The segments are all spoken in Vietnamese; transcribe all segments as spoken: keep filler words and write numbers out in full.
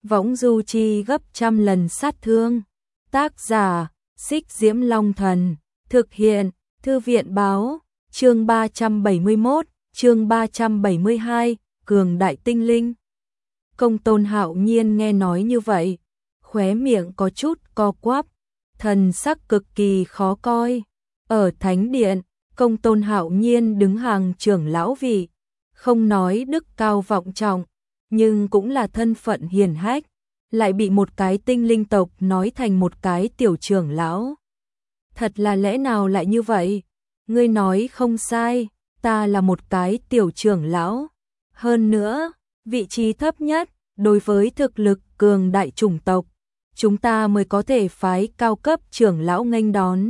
võng du chi gấp trăm lần sát thương. Tác giả, Xích Diễm Long Thần, thực hiện, Thư viện báo, chương ba trăm bảy mươi mốt, chương ba trăm bảy mươi hai, cường đại tinh linh. Công Tôn Hạo Nhiên nghe nói như vậy, khóe miệng có chút co quắp, thần sắc cực kỳ khó coi. Ở thánh điện, Công Tôn Hạo Nhiên đứng hàng trưởng lão vị, không nói đức cao vọng trọng, nhưng cũng là thân phận hiển hách, lại bị một cái tinh linh tộc nói thành một cái tiểu trưởng lão. Thật là lẽ nào lại như vậy? Ngươi nói không sai, ta là một cái tiểu trưởng lão. Hơn nữa, vị trí thấp nhất, đối với thực lực cường đại chủng tộc, chúng ta mới có thể phái cao cấp trưởng lão nghênh đón.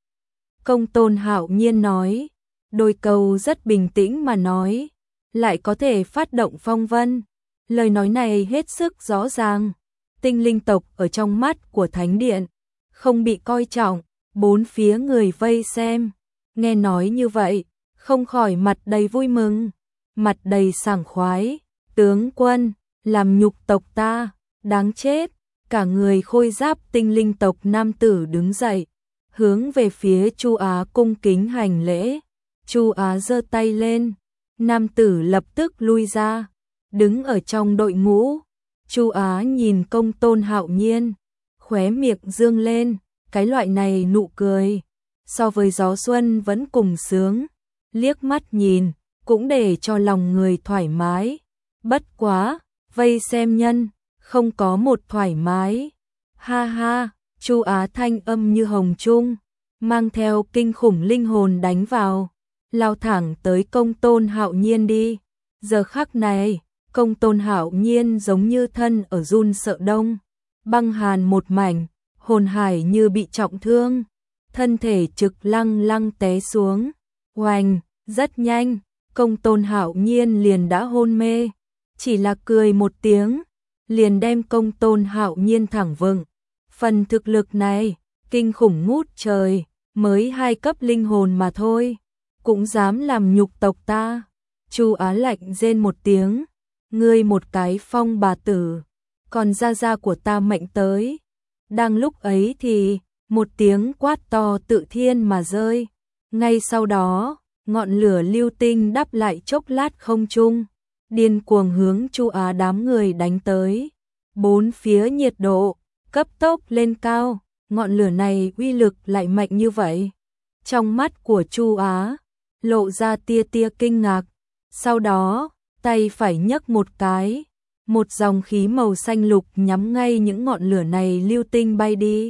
Công Tôn Hạo Nhiên nói, đôi câu rất bình tĩnh mà nói, lại có thể phát động phong vân. Lời nói này hết sức rõ ràng, tinh linh tộc ở trong mắt của thánh điện, không bị coi trọng, bốn phía người vây xem, nghe nói như vậy, không khỏi mặt đầy vui mừng, mặt đầy sảng khoái. Tướng quân, làm nhục tộc ta, đáng chết. Cả người khôi giáp tinh linh tộc nam tử đứng dậy, hướng về phía Chu Á cung kính hành lễ. Chu Á giơ tay lên, nam tử lập tức lui ra, đứng ở trong đội ngũ. Chu Á nhìn Công Tôn Hạo Nhiên, khóe miệng dương lên, cái loại này nụ cười, so với gió xuân vẫn cùng sướng, liếc mắt nhìn, cũng để cho lòng người thoải mái. Bất quá, vây xem nhân, không có một thoải mái. Ha ha, Chu Á thanh âm như hồng trung, mang theo kinh khủng linh hồn đánh vào, lao thẳng tới Công Tôn Hạo Nhiên đi. Giờ khắc này, Công Tôn Hạo Nhiên giống như thân ở run sợ đông, băng hàn một mảnh, hồn hải như bị trọng thương, thân thể trực lăng lăng té xuống. Oành, rất nhanh, Công Tôn Hạo Nhiên liền đã hôn mê, chỉ là cười một tiếng, liền đem Công Tôn Hạo Nhiên thẳng vững. Phần thực lực này, kinh khủng ngút trời, mới hai cấp linh hồn mà thôi, cũng dám làm nhục tộc ta. Chu Á lạnh rên một tiếng, ngươi một cái phong bà tử, còn gia gia của ta mệnh tới. Đang lúc ấy thì, một tiếng quát to tự thiên mà rơi, ngay sau đó, ngọn lửa lưu tinh đắp lại chốc lát không trung, điên cuồng hướng Chu Á đám người đánh tới. Bốn phía nhiệt độ cấp tốc lên cao, ngọn lửa này uy lực lại mạnh như vậy. Trong mắt của Chu Á lộ ra tia tia kinh ngạc, sau đó, tay phải nhấc một cái, một dòng khí màu xanh lục nhắm ngay những ngọn lửa này lưu tinh bay đi.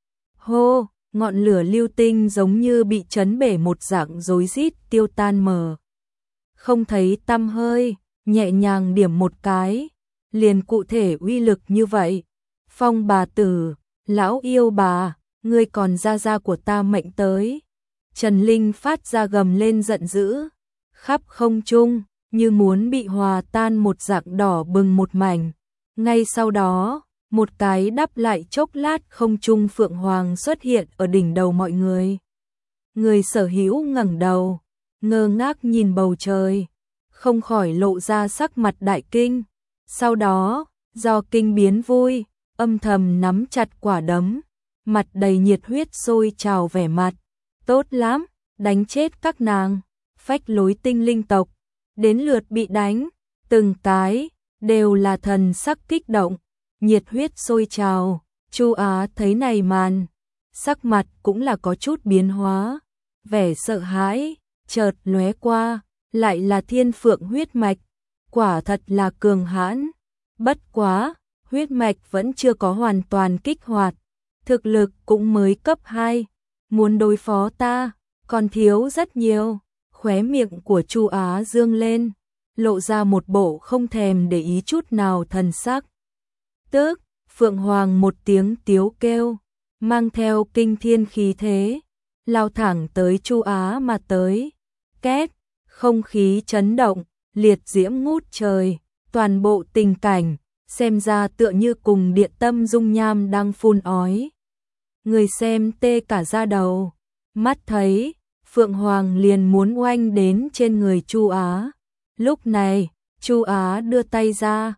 Hô, ngọn lửa lưu tinh giống như bị chấn bể một dạng rối rít tiêu tan mờ. Không thấy tăm hơi, nhẹ nhàng điểm một cái, liền cụ thể uy lực như vậy. Phong bà tử, lão yêu bà, ngươi còn gia gia của ta mệnh tới. Trần Linh phát ra gầm lên giận dữ, khắp không trung, như muốn bị hòa tan một dạng đỏ bừng một mảnh. Ngay sau đó, một cái đắp lại chốc lát không trung phượng hoàng xuất hiện ở đỉnh đầu mọi người. Người sở hữu ngẩng đầu, ngơ ngác nhìn bầu trời, không khỏi lộ ra sắc mặt đại kinh. Sau đó, do kinh biến vui, âm thầm nắm chặt quả đấm, mặt đầy nhiệt huyết sôi trào vẻ mặt. Tốt lắm, đánh chết các nàng, phách lối tinh linh tộc. Đến lượt bị đánh, từng cái, đều là thần sắc kích động, nhiệt huyết sôi trào. Chu Á thấy này màn, sắc mặt cũng là có chút biến hóa, vẻ sợ hãi, chợt lóe qua, lại là thiên phượng huyết mạch, quả thật là cường hãn. Bất quá, huyết mạch vẫn chưa có hoàn toàn kích hoạt, thực lực cũng mới cấp hai, muốn đối phó ta, còn thiếu rất nhiều. Khóe miệng của Chu Á dương lên, lộ ra một bộ không thèm để ý chút nào thần sắc. Tức, Phượng Hoàng một tiếng tiếu kêu, mang theo kinh thiên khí thế, lao thẳng tới Chu Á mà tới. Két, không khí chấn động, liệt diễm ngút trời, toàn bộ tình cảnh, xem ra tựa như cùng điện tâm dung nham đang phun ói. Người xem tê cả da đầu, mắt thấy Phượng Hoàng liền muốn oanh đến trên người Chu Á. Lúc này, Chu Á đưa tay ra,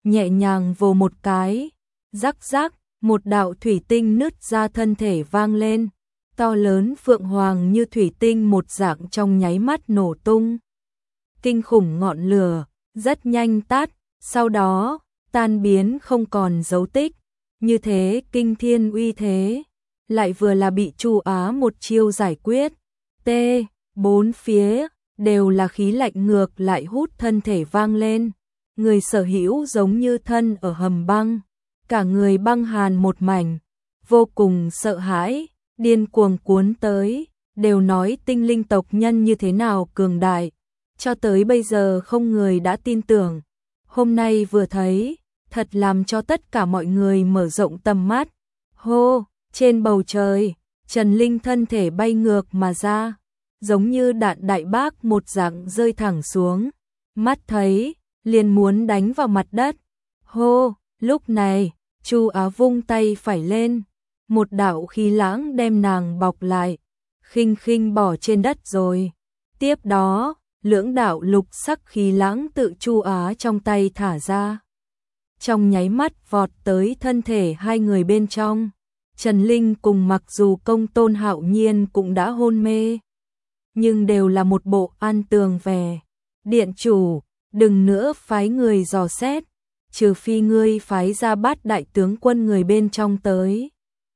nhẹ nhàng vồ một cái, rắc rắc, một đạo thủy tinh nứt ra thân thể vang lên, to lớn phượng hoàng như thủy tinh một dạng trong nháy mắt nổ tung. Kinh khủng ngọn lửa, rất nhanh tắt, sau đó, tan biến không còn dấu tích, như thế kinh thiên uy thế, lại vừa là bị Chu Á một chiêu giải quyết. T, bốn phía, đều là khí lạnh ngược lại hút thân thể vang lên, người sở hữu giống như thân ở hầm băng, cả người băng hàn một mảnh, vô cùng sợ hãi, điên cuồng cuốn tới, đều nói tinh linh tộc nhân như thế nào cường đại, cho tới bây giờ không người đã tin tưởng, hôm nay vừa thấy, thật làm cho tất cả mọi người mở rộng tầm mắt. Hô, trên bầu trời, Trần Linh thân thể bay ngược mà ra, giống như đạn đại bác một dạng rơi thẳng xuống, mắt thấy, liền muốn đánh vào mặt đất. Hô, lúc này, Chu Á vung tay phải lên, một đạo khí lãng đem nàng bọc lại, khinh khinh bỏ trên đất rồi. Tiếp đó, lưỡng đạo lục sắc khí lãng tự Chu Á trong tay thả ra. Trong nháy mắt vọt tới thân thể hai người bên trong, Trần Linh cùng mặc dù Công Tôn Hạo Nhiên cũng đã hôn mê, nhưng đều là một bộ an tường vẻ. Điện chủ, đừng nữa phái người dò xét, trừ phi ngươi phái ra Bát đại tướng quân người bên trong tới.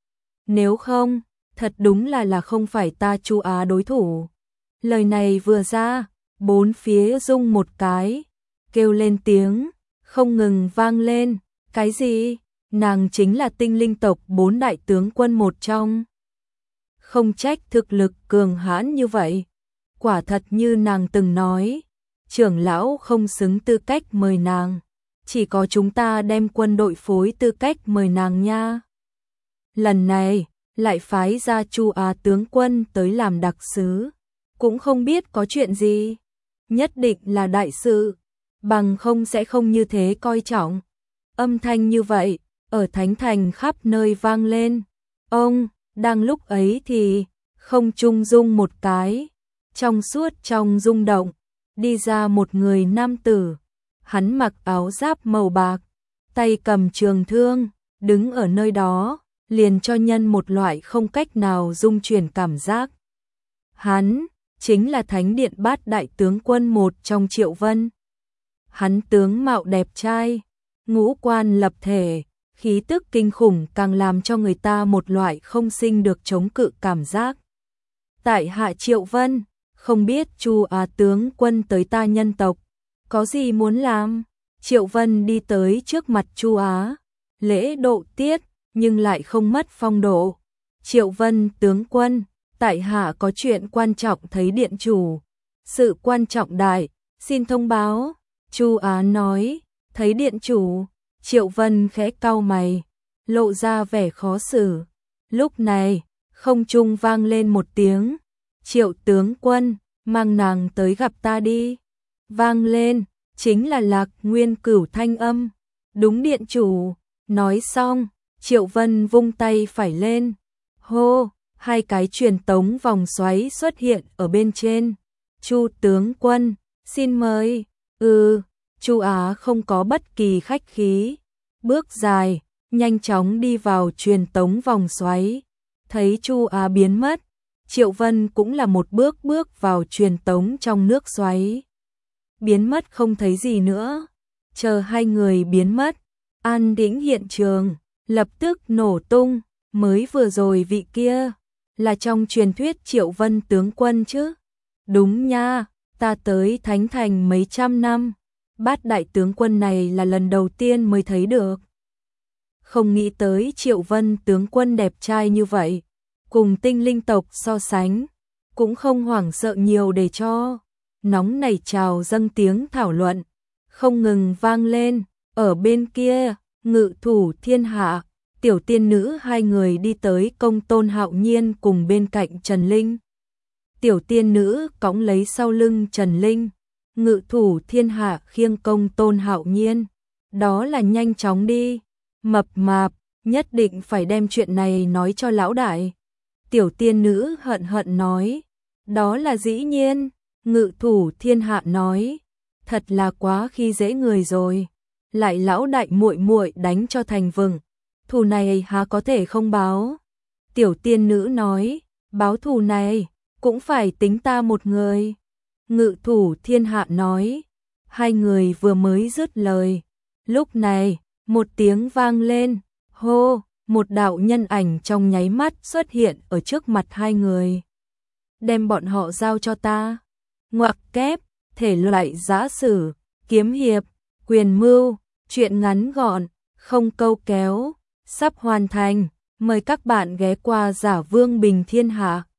Nếu không, thật đúng là là không phải ta Chu Á đối thủ. Lời này vừa ra, bốn phía rung một cái, kêu lên tiếng, không ngừng vang lên. Cái gì? Nàng chính là tinh linh tộc bốn đại tướng quân một trong. Không trách thực lực cường hãn như vậy. Quả thật như nàng từng nói, trưởng lão không xứng tư cách mời nàng, chỉ có chúng ta đem quân đội phối tư cách mời nàng nha. Lần này, lại phái ra Chu Á tướng quân tới làm đặc sứ, cũng không biết có chuyện gì, nhất định là đại sự, bằng không sẽ không như thế coi trọng. Âm thanh như vậy, ở Thánh Thành khắp nơi vang lên. Ông, đang lúc ấy thì, không trung rung một cái, trong suốt trong rung động, đi ra một người nam tử, hắn mặc áo giáp màu bạc, tay cầm trường thương, đứng ở nơi đó, liền cho nhân một loại không cách nào dung chuyển cảm giác. Hắn, chính là Thánh Điện Bát đại tướng quân một trong Triệu Vân. Hắn tướng mạo đẹp trai, ngũ quan lập thể, khí tức kinh khủng càng làm cho người ta một loại không sinh được chống cự cảm giác. Tại hạ Triệu Vân, không biết Chu Á tướng quân tới ta nhân tộc, có gì muốn làm? Triệu Vân đi tới trước mặt Chu Á, lễ độ tiết, nhưng lại không mất phong độ. Triệu Vân tướng quân, tại hạ có chuyện quan trọng thấy điện chủ. Sự quan trọng đại, xin thông báo. Chu Á nói, thấy điện chủ. Triệu Vân khẽ cau mày, lộ ra vẻ khó xử. Lúc này, không trung vang lên một tiếng, Triệu tướng quân, mang nàng tới gặp ta đi. Vang lên, chính là Lạc Nguyên Cửu thanh âm. Đúng điện chủ. Nói xong, Triệu Vân vung tay phải lên. Hô, hai cái truyền tống vòng xoáy xuất hiện ở bên trên. Chu tướng quân, xin mời. Ừ, Chu Á không có bất kỳ khách khí. Bước dài, nhanh chóng đi vào truyền tống vòng xoáy. Thấy Chu Á biến mất, Triệu Vân cũng là một bước bước vào truyền tống trong nước xoáy. Biến mất không thấy gì nữa. Chờ hai người biến mất, an tĩnh hiện trường, lập tức nổ tung. Mới vừa rồi vị kia, là trong truyền thuyết Triệu Vân tướng quân chứ? Đúng nha, ta tới Thánh Thành mấy trăm năm, Bát đại tướng quân này là lần đầu tiên mới thấy được. Không nghĩ tới Triệu Vân tướng quân đẹp trai như vậy, cùng tinh linh tộc so sánh, cũng không hoảng sợ nhiều để cho. Nóng nảy trào dâng tiếng thảo luận, không ngừng vang lên. Ở bên kia, Ngự Thủ Thiên Hạ, Tiểu Tiên Nữ hai người đi tới Công Tôn Hạo Nhiên cùng bên cạnh Trần Linh. Tiểu Tiên Nữ cõng lấy sau lưng Trần Linh, Ngự Thủ Thiên Hạ khiêng Công Tôn Hạo Nhiên. Đó là nhanh chóng đi, mập mạp, nhất định phải đem chuyện này nói cho lão đại. Tiểu Tiên Nữ hận hận nói, đó là dĩ nhiên. Ngự Thủ Thiên Hạ nói, thật là quá khi dễ người rồi. lại lão đại muội muội đánh cho thành vừng, thù này há có thể không báo. Tiểu tiên nữ nói, báo thù này cũng phải tính ta một người. Ngự thủ thiên hạ nói, hai người vừa mới dứt lời. Lúc này, một tiếng vang lên, hô, một đạo nhân ảnh trong nháy mắt xuất hiện ở trước mặt hai người. Đem bọn họ giao cho ta. Ngoặc kép, thể loại giã sử, kiếm hiệp, quyền mưu, truyện ngắn gọn, không câu kéo, sắp hoàn thành. Mời các bạn ghé qua Giả Vương Bình Thiên Hạ.